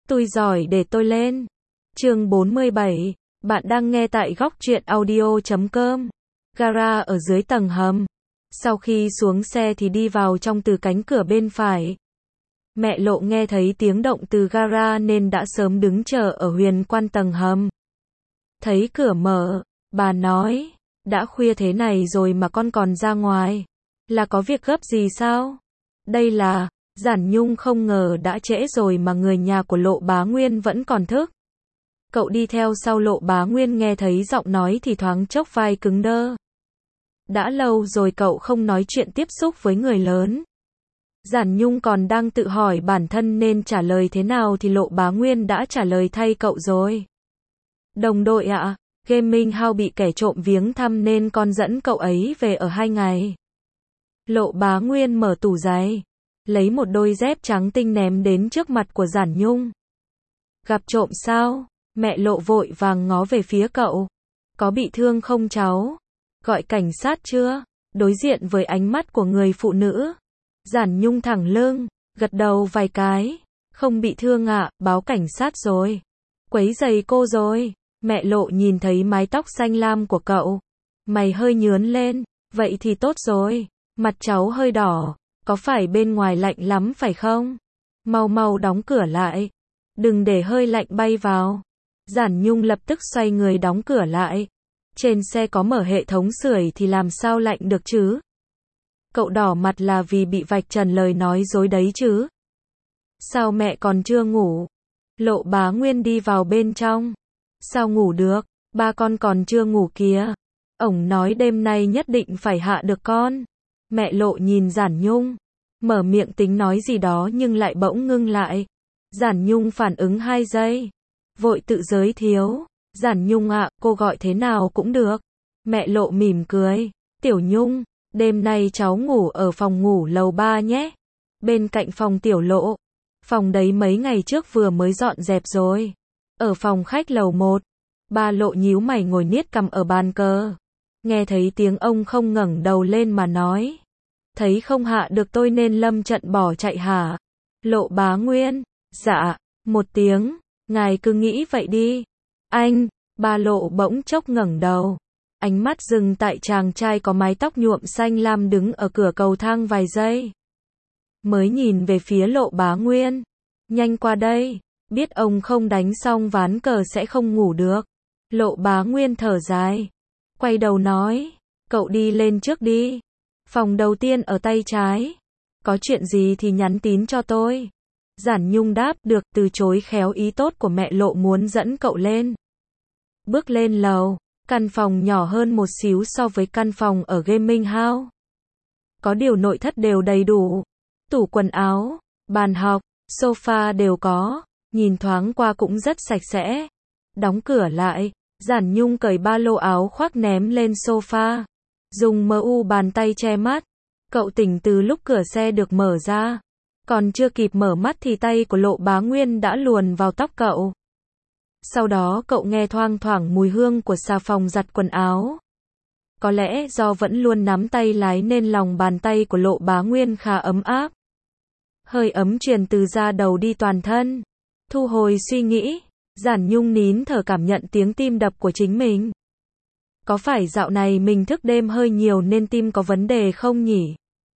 Tôi giỏi để tôi lên. Chương 47. Bạn đang nghe tại góc truyện audio.com. Gara ở dưới tầng hầm. Sau khi xuống xe thì đi vào trong từ cánh cửa bên phải. Mẹ Lộ nghe thấy tiếng động từ gara nên đã sớm đứng chờ ở huyền quan tầng hầm. Thấy cửa mở, bà nói, đã khuya thế này rồi mà con còn ra ngoài. Là có việc gấp gì sao? Đây là, Giản Nhung không ngờ đã trễ rồi mà người nhà của Lộ Bá Nguyên vẫn còn thức. Cậu đi theo sau Lộ Bá Nguyên nghe thấy giọng nói thì thoáng chốc vai cứng đơ. Đã lâu rồi cậu không nói chuyện tiếp xúc với người lớn. Giản Nhung còn đang tự hỏi bản thân nên trả lời thế nào thì Lộ Bá Nguyên đã trả lời thay cậu rồi. Đồng đội ạ, Gaming House bị kẻ trộm viếng thăm nên con dẫn cậu ấy về ở 2 ngày. Lộ Bá Nguyên mở tủ giày, lấy một đôi dép trắng tinh ném đến trước mặt của Giản Nhung. Gặp trộm sao? Mẹ Lộ vội vàng ngó về phía cậu. Có bị thương không cháu? Gọi cảnh sát chưa? Đối diện với ánh mắt của người phụ nữ, Giản Nhung thẳng lưng, gật đầu vài cái. Không bị thương ạ, báo cảnh sát rồi. Quấy rầy cô rồi. Mẹ Lộ nhìn thấy mái tóc xanh lam của cậu. Mày hơi nhướn lên. Vậy thì tốt rồi. Mặt cháu hơi đỏ. Có phải bên ngoài lạnh lắm phải không? Mau mau đóng cửa lại. Đừng để hơi lạnh bay vào. Giản Nhung lập tức xoay người đóng cửa lại. Trên xe có mở hệ thống sưởi thì làm sao lạnh được chứ? Cậu đỏ mặt là vì bị vạch trần lời nói dối đấy chứ? Sao mẹ còn chưa ngủ? Lộ Bá Nguyên đi vào bên trong. Sao ngủ được? Ba con còn chưa ngủ kìa. Ổng nói đêm nay nhất định phải hạ được con. Mẹ Lộ nhìn Giản Nhung, mở miệng tính nói gì đó nhưng lại bỗng ngưng lại. Giản Nhung phản ứng 2 giây, vội tự giới thiệu. Giản Nhung ạ, cô gọi thế nào cũng được. Mẹ Lộ mỉm cười. Tiểu Nhung, đêm nay cháu ngủ ở phòng ngủ lầu 3 nhé. Bên cạnh phòng Tiểu Lộ. Phòng đấy mấy ngày trước vừa mới dọn dẹp rồi. Ở phòng khách lầu 1. Ba Lộ nhíu mày ngồi niết cằm ở bàn cờ. Nghe thấy tiếng ông không ngẩng đầu lên mà nói. Thấy không hạ được tôi nên lâm trận bỏ chạy hả? Lộ Bá Nguyên. Dạ. Một tiếng. Ngài cứ nghĩ vậy đi. Anh. Ba Lộ bỗng chốc ngẩng đầu. Ánh mắt dừng tại chàng trai có mái tóc nhuộm xanh lam đứng ở cửa cầu thang vài giây. Mới nhìn về phía Lộ Bá Nguyên. Nhanh qua đây. Biết ông không đánh xong ván cờ sẽ không ngủ được. Lộ Bá Nguyên thở dài. Quay đầu nói. Cậu đi lên trước đi. Phòng đầu tiên ở tay trái. Có chuyện gì thì nhắn tin cho tôi. Giản Nhung đáp được, từ chối khéo ý tốt của mẹ Lộ muốn dẫn cậu lên. Bước lên lầu. Căn phòng nhỏ hơn một xíu so với căn phòng ở Gaming House. Có điều nội thất đều đầy đủ. Tủ quần áo, bàn học, sofa đều có. Nhìn thoáng qua cũng rất sạch sẽ. Đóng cửa lại, Giản Nhung cởi ba lô áo khoác ném lên sofa. Dùng bàn tay che mắt. Cậu tỉnh từ lúc cửa xe được mở ra. Còn chưa kịp mở mắt thì tay của Lộ Bá Nguyên đã luồn vào tóc cậu. Sau đó cậu nghe thoang thoảng mùi hương của xà phòng giặt quần áo. Có lẽ do vẫn luôn nắm tay lái nên lòng bàn tay của Lộ Bá Nguyên khá ấm áp. Hơi ấm truyền từ da đầu đi toàn thân. Thu hồi suy nghĩ, Giản Nhung nín thở cảm nhận tiếng tim đập của chính mình. Có phải dạo này mình thức đêm hơi nhiều nên tim có vấn đề không nhỉ?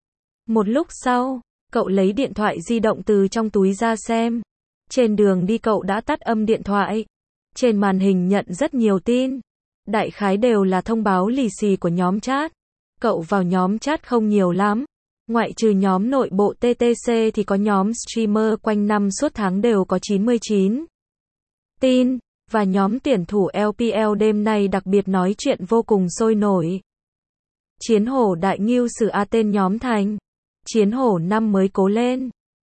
Một lúc sau, cậu lấy điện thoại di động từ trong túi ra xem. Trên đường đi cậu đã tắt âm điện thoại. Trên màn hình nhận rất nhiều tin. Đại khái đều là thông báo lì xì của nhóm chat. Cậu vào nhóm chat không nhiều lắm. Ngoại trừ nhóm nội bộ TTC thì có nhóm streamer quanh năm suốt tháng đều có 99 tin. Và nhóm tuyển thủ LPL đêm nay đặc biệt nói chuyện vô cùng sôi nổi. Chiến hổ đại ngưu sử A tên nhóm thành. Chiến hổ năm mới cố lên.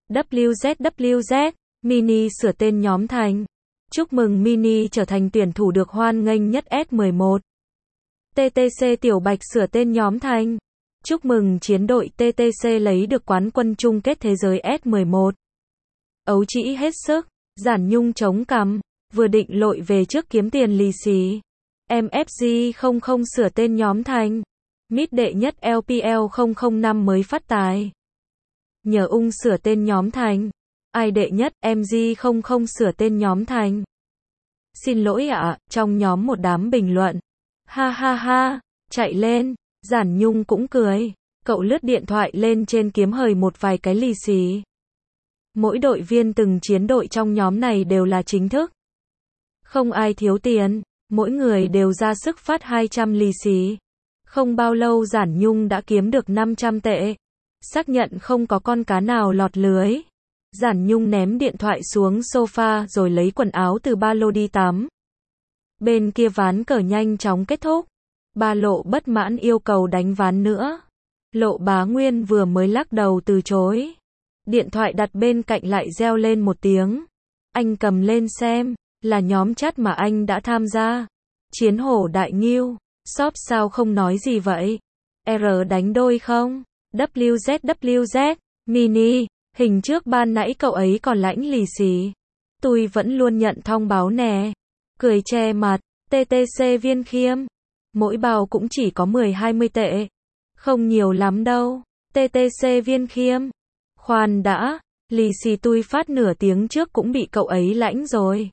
WZWZ, Mini sửa tên nhóm thành. Chúc mừng Mini trở thành tuyển thủ được hoan nghênh nhất S11. TTC Tiểu Bạch sửa tên nhóm thành. Chúc mừng chiến đội TTC lấy được quán quân chung kết thế giới S11. Ấu trĩ hết sức, Giản Nhung chống cằm, vừa định lội về trước kiếm tiền lì xì. MFG 00 sửa tên nhóm thành. Mid đệ nhất LPL 005 mới phát tài. Nhờ sửa tên nhóm thành. Ai đệ nhất, MG00 sửa tên nhóm thành. Xin lỗi ạ, trong nhóm một đám bình luận. Ha ha ha, chạy lên, Giản Nhung cũng cười. Cậu lướt điện thoại lên trên kiếm hời một vài cái lì xì. Mỗi đội viên từng chiến đội trong nhóm này đều là chính thức. Không ai thiếu tiền, mỗi người đều ra sức phát 200 lì xì. Không bao lâu Giản Nhung đã kiếm được 500 tệ. Xác nhận không có con cá nào lọt lưới. Giản Nhung ném điện thoại xuống sofa rồi lấy quần áo từ ba lô đi tắm. Bên kia ván cờ nhanh chóng kết thúc. Ba Lộ bất mãn yêu cầu đánh ván nữa. Lộ Bá Nguyên vừa mới lắc đầu từ chối. Điện thoại đặt bên cạnh lại reo lên một tiếng. Anh cầm lên xem, là nhóm chat mà anh đã tham gia. Chiến hổ đại ngưu, shop sao không nói gì vậy? R đánh đôi không? WZ, mini, hình trước ban nãy cậu ấy còn lãnh lì xì. Tôi vẫn luôn nhận thông báo nè. Cười che mặt, TTC Viên Khiêm. Mỗi bao cũng chỉ có 10-20 tệ. Không nhiều lắm đâu. TTC Viên Khiêm. Khoan đã, lì xì tôi phát nửa tiếng trước cũng bị cậu ấy lãnh rồi.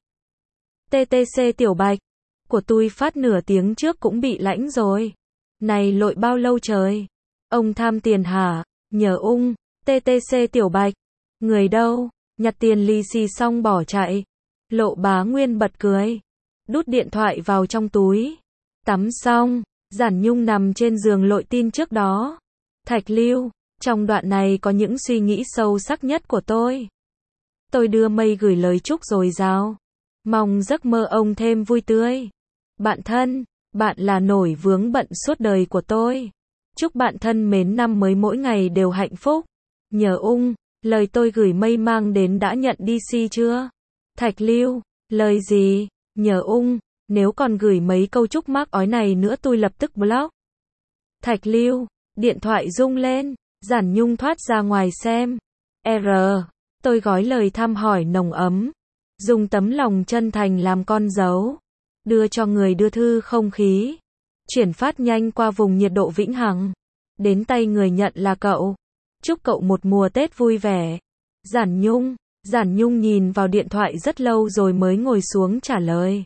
TTC Tiểu Bạch. Của tôi phát nửa tiếng trước cũng bị lãnh rồi. Này lội bao lâu trời? Ông tham tiền hả? Nhờ ung. TTC Tiểu Bạch. Người đâu? Nhặt tiền lì xì xong bỏ chạy. Lộ Bá Nguyên bật cười. Đút điện thoại vào trong túi. Tắm xong, Giản Nhung nằm trên giường lội tin trước đó. Thạch Lưu, trong đoạn này có những suy nghĩ sâu sắc nhất của tôi. Tôi đưa mây gửi lời chúc dồi dào. Mong giấc mơ ông thêm vui tươi. Bạn thân, bạn là nỗi vướng bận suốt đời của tôi. Chúc bạn thân mến năm mới mỗi ngày đều hạnh phúc. Nhờ ung, lời tôi gửi mây mang đến đã nhận DC chưa? Thạch Lưu, lời gì? Nhờ ung, nếu còn gửi mấy câu chúc mắc ói này nữa tôi lập tức block. Thạch Lưu, điện thoại rung lên, Giản Nhung thoát ra ngoài xem. Tôi gói lời thăm hỏi nồng ấm. Dùng tấm lòng chân thành làm con dấu. Đưa cho người đưa thư không khí. Chuyển phát nhanh qua vùng nhiệt độ vĩnh hằng. Đến tay người nhận là cậu. Chúc cậu một mùa Tết vui vẻ. Giản Nhung nhìn vào điện thoại rất lâu rồi mới ngồi xuống trả lời.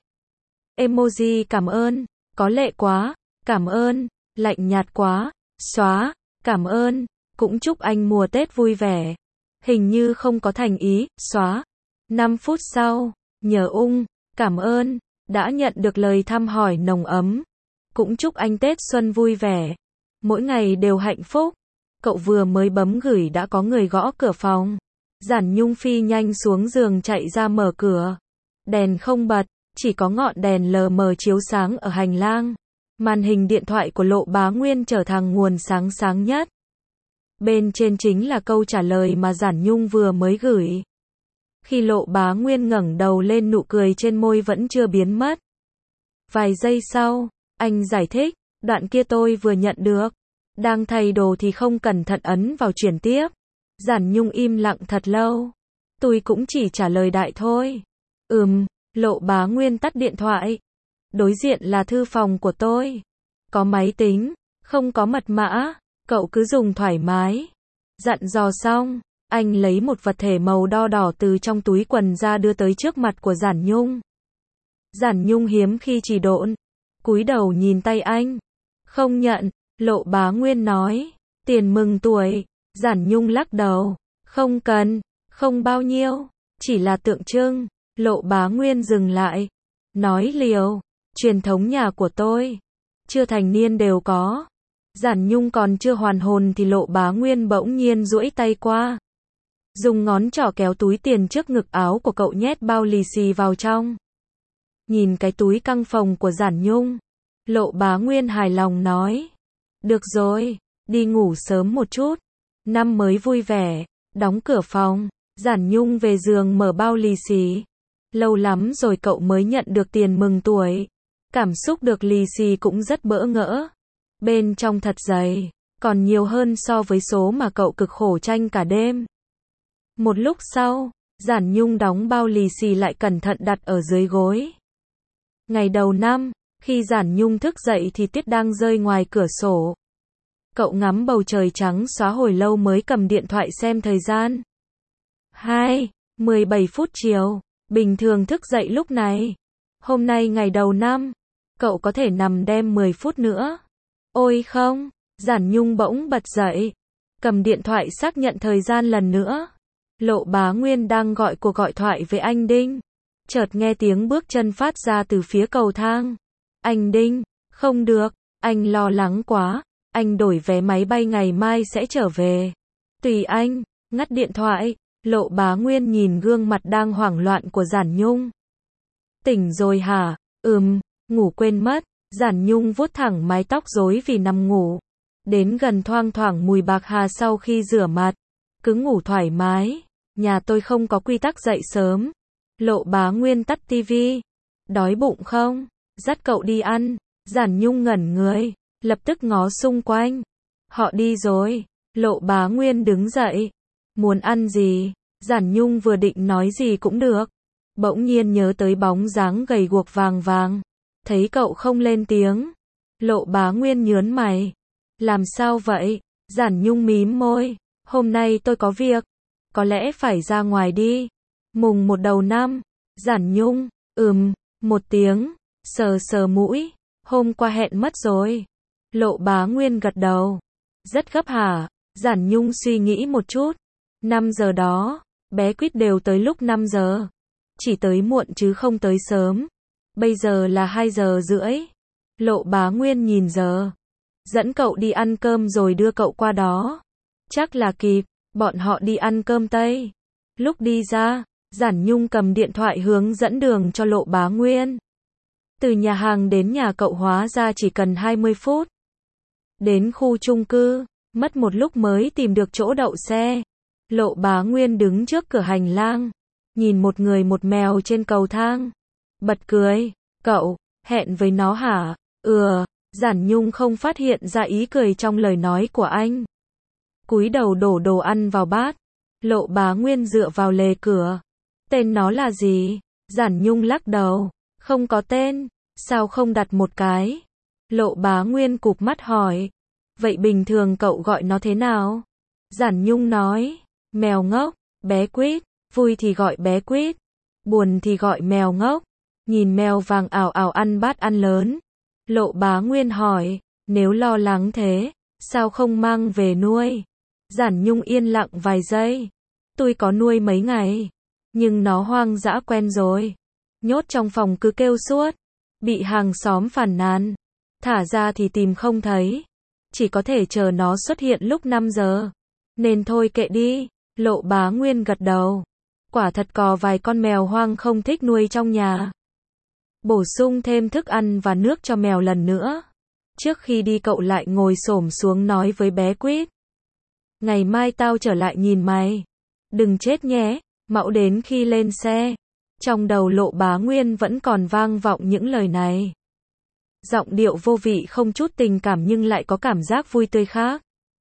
Emoji cảm ơn, có lệ quá, cảm ơn, lạnh nhạt quá, xóa, cảm ơn, cũng chúc anh mùa Tết vui vẻ. Hình như không có thành ý, xóa. 5 phút sau, nhờ ung, cảm ơn, đã nhận được lời thăm hỏi nồng ấm. Cũng chúc anh Tết Xuân vui vẻ. Mỗi ngày đều hạnh phúc. Cậu vừa mới bấm gửi đã có người gõ cửa phòng. Giản Nhung phi nhanh xuống giường chạy ra mở cửa. Đèn không bật, chỉ có ngọn đèn lờ mờ chiếu sáng ở hành lang. Màn hình điện thoại của Lộ Bá Nguyên trở thành nguồn sáng sáng nhất. Bên trên chính là câu trả lời mà Giản Nhung vừa mới gửi. Khi Lộ Bá Nguyên ngẩng đầu lên nụ cười trên môi vẫn chưa biến mất. Vài giây sau, anh giải thích, đoạn kia tôi vừa nhận được. Đang thay đồ thì không cẩn thận ấn vào chuyển tiếp. Giản Nhung im lặng thật lâu. Tôi cũng chỉ trả lời đại thôi. Lộ Bá Nguyên tắt điện thoại. Đối diện là thư phòng của tôi. Có máy tính, không có mật mã, cậu cứ dùng thoải mái. Dặn dò xong, anh lấy một vật thể màu đo đỏ từ trong túi quần ra đưa tới trước mặt của Giản Nhung. Giản Nhung hiếm khi chỉ độn, cúi đầu nhìn tay anh. Không nhận, Lộ Bá Nguyên nói. Tiền mừng tuổi. Giản Nhung lắc đầu. Không cần, không bao nhiêu, chỉ là tượng trưng. Lộ Bá Nguyên dừng lại. Nói liều, truyền thống nhà của tôi. Chưa thành niên đều có. Giản Nhung còn chưa hoàn hồn thì Lộ Bá Nguyên bỗng nhiên duỗi tay qua. Dùng ngón trỏ kéo túi tiền trước ngực áo của cậu nhét bao lì xì vào trong. Nhìn cái túi căng phồng của Giản Nhung. Lộ Bá Nguyên hài lòng nói. Được rồi, đi ngủ sớm một chút. Năm mới vui vẻ. Đóng cửa phòng. Giản Nhung về giường mở bao lì xì. Lâu lắm rồi cậu mới nhận được tiền mừng tuổi. Cảm xúc được lì xì cũng rất bỡ ngỡ. Bên trong thật dày, còn nhiều hơn so với số mà cậu cực khổ tranh cả đêm. Một lúc sau, Giản Nhung đóng bao lì xì lại cẩn thận đặt ở dưới gối. Ngày đầu năm, khi Giản Nhung thức dậy thì tuyết đang rơi ngoài cửa sổ. Cậu ngắm bầu trời trắng xóa hồi lâu mới cầm điện thoại xem thời gian. 17 phút chiều, bình thường thức dậy lúc này. Hôm nay ngày đầu năm, cậu có thể nằm đêm 10 phút nữa. Ôi không, Giản Nhung bỗng bật dậy, cầm điện thoại xác nhận thời gian lần nữa. Lộ Bá Nguyên đang gọi cuộc gọi thoại với anh Đinh. Chợt nghe tiếng bước chân phát ra từ phía cầu thang. Anh Đinh, không được, anh lo lắng quá, anh đổi vé máy bay ngày mai sẽ trở về. Tùy anh, ngắt điện thoại, Lộ Bá Nguyên nhìn gương mặt đang hoảng loạn của Giản Nhung. Tỉnh rồi hả? Ngủ quên mất. Giản Nhung vuốt thẳng mái tóc rối vì nằm ngủ. Đến gần thoang thoảng mùi bạc hà sau khi rửa mặt. Cứ ngủ thoải mái. Nhà tôi không có quy tắc dậy sớm. Lộ Bá Nguyên tắt tivi. Đói bụng không? Dắt cậu đi ăn. Giản Nhung ngẩn người, lập tức ngó xung quanh. Họ đi rồi. Lộ Bá Nguyên đứng dậy. Muốn ăn gì? Giản Nhung vừa định nói gì cũng được. Bỗng nhiên nhớ tới bóng dáng gầy guộc vàng vàng. Thấy cậu không lên tiếng. Lộ Bá Nguyên nhớn mày. Làm sao vậy? Giản Nhung mím môi. Hôm nay tôi có việc. Có lẽ phải ra ngoài đi. Mùng 1 đầu năm. Giản Nhung. Một tiếng. Sờ sờ mũi. Hôm qua hẹn mất rồi. Lộ Bá Nguyên gật đầu. Rất gấp hả? Giản Nhung suy nghĩ một chút. 5 giờ đó. Bé Quýt đều tới lúc 5 giờ. Chỉ tới muộn chứ không tới sớm. Bây giờ là 2 giờ rưỡi. Lộ Bá Nguyên nhìn giờ. Dẫn cậu đi ăn cơm rồi đưa cậu qua đó. Chắc là kịp. Bọn họ đi ăn cơm Tây. Lúc đi ra, Giản Nhung cầm điện thoại hướng dẫn đường cho Lộ Bá Nguyên. Từ nhà hàng đến nhà cậu hóa ra chỉ cần 20 phút. Đến khu chung cư, mất một lúc mới tìm được chỗ đậu xe. Lộ Bá Nguyên đứng trước cửa hành lang, nhìn một người một mèo trên cầu thang. Bật cười, cậu, hẹn với nó hả? Giản Nhung không phát hiện ra ý cười trong lời nói của anh. Cúi đầu đổ đồ ăn vào bát. Lộ Bá Nguyên dựa vào lề cửa. Tên nó là gì? Giản Nhung lắc đầu. Không có tên. Sao không đặt một cái? Lộ Bá Nguyên cụp mắt hỏi. Vậy bình thường cậu gọi nó thế nào? Giản Nhung nói. Mèo ngốc, bé Quýt. Vui thì gọi bé Quýt. Buồn thì gọi mèo ngốc. Nhìn mèo vàng ảo ảo ăn bát ăn lớn. Lộ Bá Nguyên hỏi. Nếu lo lắng thế, sao không mang về nuôi? Giản Nhung yên lặng vài giây. Tôi có nuôi mấy ngày. Nhưng nó hoang dã quen rồi. Nhốt trong phòng cứ kêu suốt. Bị hàng xóm phàn nàn. Thả ra thì tìm không thấy. Chỉ có thể chờ nó xuất hiện lúc 5 giờ. Nên thôi kệ đi. Lộ Bá Nguyên gật đầu. Quả thật có vài con mèo hoang không thích nuôi trong nhà. Bổ sung thêm thức ăn và nước cho mèo lần nữa. Trước khi đi cậu lại ngồi xổm xuống nói với bé Quýt. Ngày mai tao trở lại nhìn mày. Đừng chết nhé. Mãi đến khi lên xe. Trong đầu Lộ Bá Nguyên vẫn còn vang vọng những lời này. Giọng điệu vô vị không chút tình cảm nhưng lại có cảm giác vui tươi khác.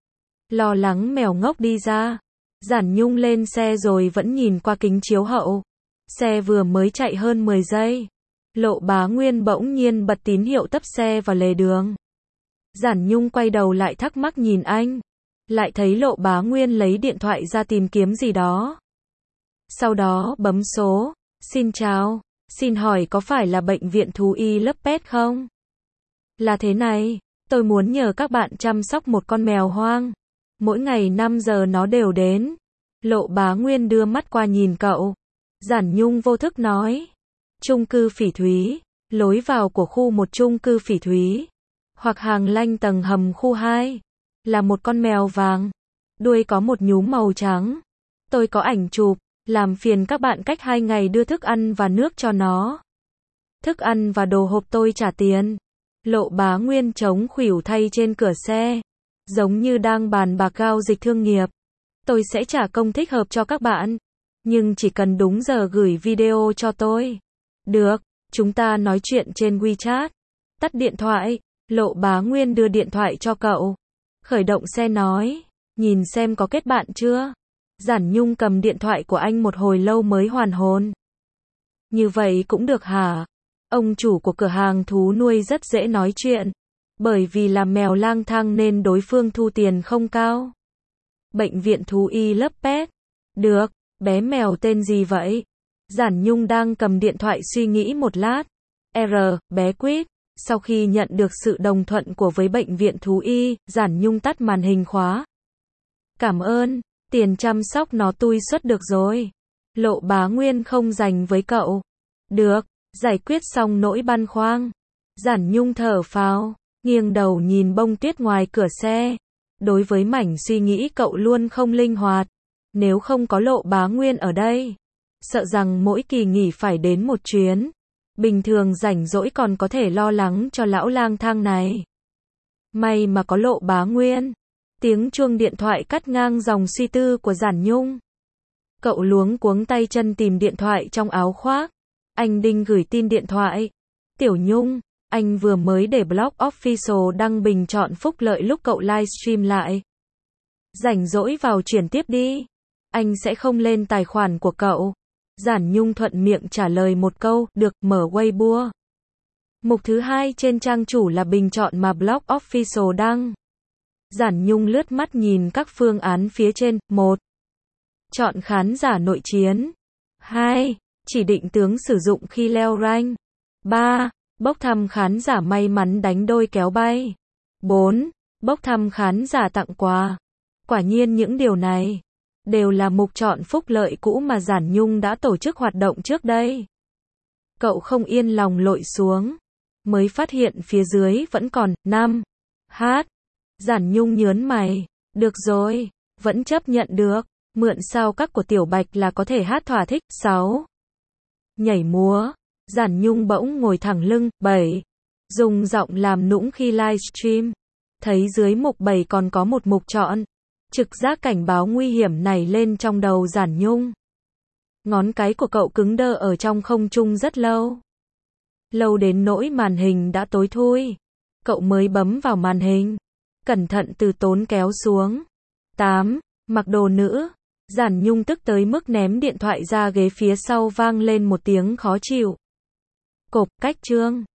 Lo lắng mèo ngốc đi ra. Giản Nhung lên xe rồi vẫn nhìn qua kính chiếu hậu. Xe vừa mới chạy hơn 10 giây. Lộ Bá Nguyên bỗng nhiên bật tín hiệu tấp xe vào lề đường. Giản Nhung quay đầu lại thắc mắc nhìn anh. Lại thấy Lộ Bá Nguyên lấy điện thoại ra tìm kiếm gì đó. Sau đó bấm số. Xin chào. Xin hỏi có phải là bệnh viện thú y Lấp Pet không? Là thế này. Tôi muốn nhờ các bạn chăm sóc một con mèo hoang. Mỗi ngày 5 giờ nó đều đến. Lộ Bá Nguyên đưa mắt qua nhìn cậu. Giản Nhung vô thức nói. Chung cư Phỉ Thúy. Lối vào của khu một chung cư Phỉ Thúy. Hoặc hàng lanh tầng hầm khu 2. Là một con mèo vàng. Đuôi có một nhúm màu trắng. Tôi có ảnh chụp. Làm phiền các bạn cách 2 ngày đưa thức ăn và nước cho nó. Thức ăn và đồ hộp tôi trả tiền. Lộ Bá Nguyên chống khuỷu thay trên cửa xe. Giống như đang bàn bạc giao dịch thương nghiệp. Tôi sẽ trả công thích hợp cho các bạn. Nhưng chỉ cần đúng giờ gửi video cho tôi. Được, chúng ta nói chuyện trên WeChat. Tắt điện thoại. Lộ Bá Nguyên đưa điện thoại cho cậu. Khởi động xe nói. Nhìn xem có kết bạn chưa? Giản Nhung cầm điện thoại của anh một hồi lâu mới hoàn hồn. Như vậy cũng được hả? Ông chủ của cửa hàng thú nuôi rất dễ nói chuyện. Bởi vì là mèo lang thang nên đối phương thu tiền không cao. Bệnh viện thú y Lấp Pet. Được, Bé mèo tên gì vậy? Giản Nhung đang cầm điện thoại suy nghĩ một lát. Bé Quýt. Sau khi nhận được sự đồng thuận của với bệnh viện thú y, Giản Nhung tắt màn hình khóa. Cảm ơn, tiền chăm sóc nó tui xuất được rồi. Lộ Bá Nguyên không dành với cậu. Được, giải quyết xong nỗi băn khoăn. Giản Nhung thở phào, nghiêng đầu nhìn bông tuyết ngoài cửa xe. Đối với mảnh suy nghĩ cậu luôn không linh hoạt. Nếu không có Lộ Bá Nguyên ở đây, sợ rằng mỗi kỳ nghỉ phải đến một chuyến. Bình thường rảnh rỗi còn có thể lo lắng cho lão lang thang này. May mà có Lộ Bá Nguyên. Tiếng chuông điện thoại cắt ngang dòng suy tư của Giản Nhung. Cậu luống cuống tay chân tìm điện thoại trong áo khoác. Anh Đinh gửi tin điện thoại. Tiểu Nhung, anh vừa mới để blog official đăng bình chọn phúc lợi lúc cậu livestream lại. Rảnh rỗi vào chuyển tiếp đi. Anh sẽ không lên tài khoản của cậu. Giản Nhung thuận miệng trả lời một câu, được, mở Weibo. Mục thứ 2 trên trang chủ là bình chọn mà blog official đăng. Giản Nhung lướt mắt nhìn các phương án phía trên. 1. Chọn khán giả nội chiến. 2. Chỉ định tướng sử dụng khi leo rank. 3. Bốc thăm khán giả may mắn đánh đôi kéo bay. 4. Bốc thăm khán giả tặng quà. Quả nhiên những điều này đều là mục chọn phúc lợi cũ mà Giản Nhung đã tổ chức hoạt động trước đây. Cậu không yên lòng lội xuống, mới phát hiện phía dưới vẫn còn 5. Giản Nhung nhớn mày, được rồi, vẫn chấp nhận được, mượn sao các của Tiểu Bạch là có thể hát thỏa thích. 6. Nhảy múa, Giản Nhung bỗng ngồi thẳng lưng. 7. Dùng giọng làm nũng khi livestream. Thấy dưới mục 7 còn có một mục chọn. Trực giác cảnh báo nguy hiểm này lên trong đầu Giản Nhung. Ngón cái của cậu cứng đơ ở trong không trung rất lâu. Lâu đến nỗi màn hình đã tối thui. Cậu mới bấm vào màn hình. Cẩn thận từ tốn kéo xuống. 8. Mặc đồ nữ. Giản Nhung tức tới mức ném điện thoại ra ghế phía sau, vang lên một tiếng khó chịu. Cộp, cách chương.